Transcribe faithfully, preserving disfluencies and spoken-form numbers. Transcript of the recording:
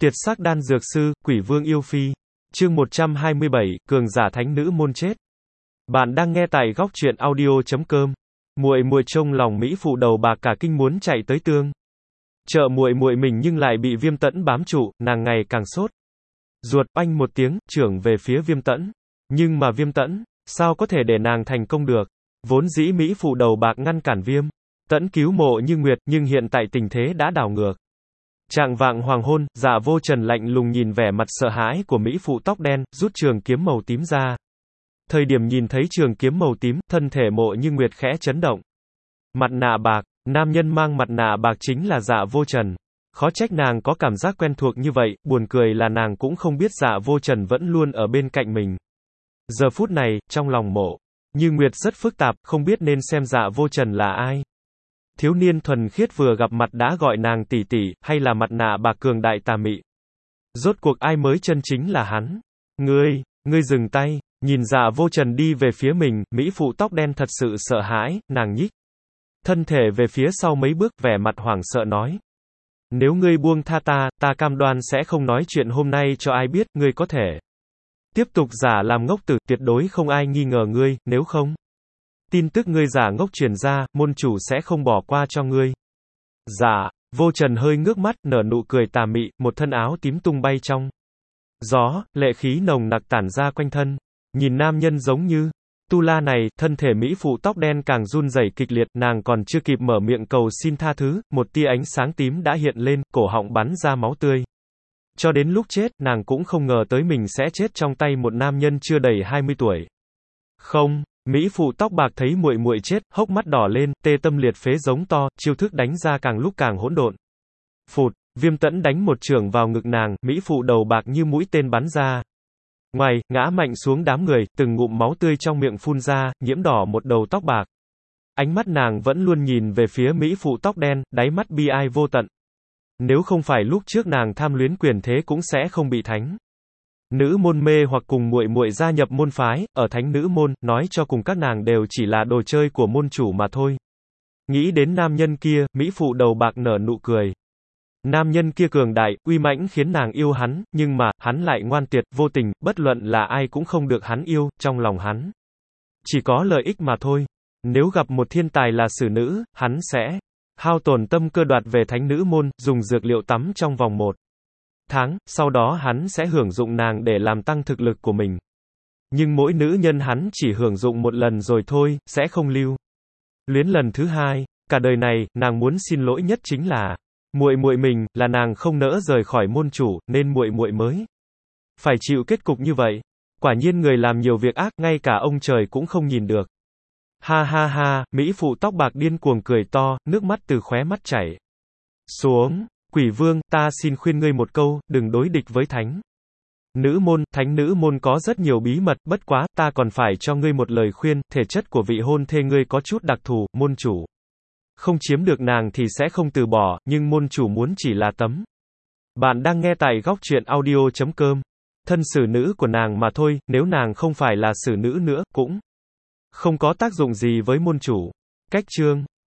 Tiệt sắc đan dược sư, quỷ vương yêu phi. Chương một trăm hai mươi bảy, cường giả thánh nữ môn chết. Bạn đang nghe tại góc truyện audio chấm com. Muội muội trông lòng mỹ phụ đầu bạc cả kinh muốn chạy tới tương. Trợ muội muội mình nhưng lại bị Viêm Tẫn bám trụ, nàng ngày càng sốt ruột, oanh một tiếng, chưởng về phía Viêm Tẫn. Nhưng mà Viêm Tẫn, sao có thể để nàng thành công được? Vốn dĩ mỹ phụ đầu bạc ngăn cản Viêm Tẫn cứu Mộ Như Nguyệt, nhưng hiện tại tình thế đã đảo ngược. Trạng vạng hoàng hôn, Dạ Vô Trần lạnh lùng nhìn vẻ mặt sợ hãi của mỹ phụ tóc đen, rút trường kiếm màu tím ra. Thời điểm nhìn thấy trường kiếm màu tím, thân thể Mộ Như Nguyệt khẽ chấn động. Mặt nạ bạc, nam nhân mang mặt nạ bạc chính là Dạ Vô Trần. Khó trách nàng có cảm giác quen thuộc như vậy, buồn cười là nàng cũng không biết Dạ Vô Trần vẫn luôn ở bên cạnh mình. Giờ phút này, trong lòng Mộ Như Nguyệt rất phức tạp, không biết nên xem Dạ Vô Trần là ai. Thiếu niên thuần khiết vừa gặp mặt đã gọi nàng tỷ tỷ, hay là mặt nạ bạc cường đại tà mị? Rốt cuộc ai mới chân chính là hắn? Ngươi, ngươi dừng tay, nhìn Dạ Vô Trần đi về phía mình, mỹ phụ tóc đen thật sự sợ hãi, nàng nhích thân thể về phía sau mấy bước, vẻ mặt hoảng sợ nói. Nếu ngươi buông tha ta, ta cam đoan sẽ không nói chuyện hôm nay cho ai biết, ngươi có thể tiếp tục giả làm ngốc tử, tuyệt đối không ai nghi ngờ ngươi, nếu không, tin tức ngươi giả ngốc truyền ra, môn chủ sẽ không bỏ qua cho ngươi. Dạ, Vô Trần hơi ngước mắt, nở nụ cười tà mị, một thân áo tím tung bay trong gió, lệ khí nồng nặc tản ra quanh thân. Nhìn nam nhân giống như tu la này, thân thể mỹ phụ tóc đen càng run rẩy kịch liệt, nàng còn chưa kịp mở miệng cầu xin tha thứ, một tia ánh sáng tím đã hiện lên, cổ họng bắn ra máu tươi. Cho đến lúc chết, nàng cũng không ngờ tới mình sẽ chết trong tay một nam nhân chưa đầy hai mươi tuổi. Không, mỹ phụ tóc bạc thấy muội muội chết, hốc mắt đỏ lên, tê tâm liệt phế giống to, chiêu thức đánh ra càng lúc càng hỗn độn. Phụt, Viêm Tẫn đánh một chưởng vào ngực nàng, mỹ phụ đầu bạc như mũi tên bắn ra. Ngoài, ngã mạnh xuống đám người, từng ngụm máu tươi trong miệng phun ra, nhiễm đỏ một đầu tóc bạc. Ánh mắt nàng vẫn luôn nhìn về phía mỹ phụ tóc đen, đáy mắt bi ai vô tận. Nếu không phải lúc trước nàng tham luyến quyền thế cũng sẽ không bị thánh nữ môn mê hoặc cùng muội muội gia nhập môn phái, ở thánh nữ môn, nói cho cùng các nàng đều chỉ là đồ chơi của môn chủ mà thôi. Nghĩ đến nam nhân kia, mỹ phụ đầu bạc nở nụ cười. Nam nhân kia cường đại, uy mãnh khiến nàng yêu hắn, nhưng mà, hắn lại ngoan tuyệt, vô tình, bất luận là ai cũng không được hắn yêu, trong lòng hắn chỉ có lợi ích mà thôi. Nếu gặp một thiên tài là xử nữ, hắn sẽ hao tổn tâm cơ đoạt về thánh nữ môn, dùng dược liệu tắm trong vòng một tháng, sau đó hắn sẽ hưởng dụng nàng để làm tăng thực lực của mình. Nhưng mỗi nữ nhân hắn chỉ hưởng dụng một lần rồi thôi, sẽ không lưu luyến lần thứ hai. Cả đời này, nàng muốn xin lỗi nhất chính là muội muội mình, là nàng không nỡ rời khỏi môn chủ, nên muội muội mới phải chịu kết cục như vậy. Quả nhiên người làm nhiều việc ác, ngay cả ông trời cũng không nhìn được. Ha ha ha, mỹ phụ tóc bạc điên cuồng cười to, nước mắt từ khóe mắt chảy xuống. Quỷ vương, ta xin khuyên ngươi một câu, đừng đối địch với thánh nữ môn, thánh nữ môn có rất nhiều bí mật, bất quá, ta còn phải cho ngươi một lời khuyên, thể chất của vị hôn thê ngươi có chút đặc thù, môn chủ không chiếm được nàng thì sẽ không từ bỏ, nhưng môn chủ muốn chỉ là tấm. Bạn đang nghe tại góc truyện audio chấm com. Thân xử nữ của nàng mà thôi, nếu nàng không phải là xử nữ nữa, cũng không có tác dụng gì với môn chủ. Cách chương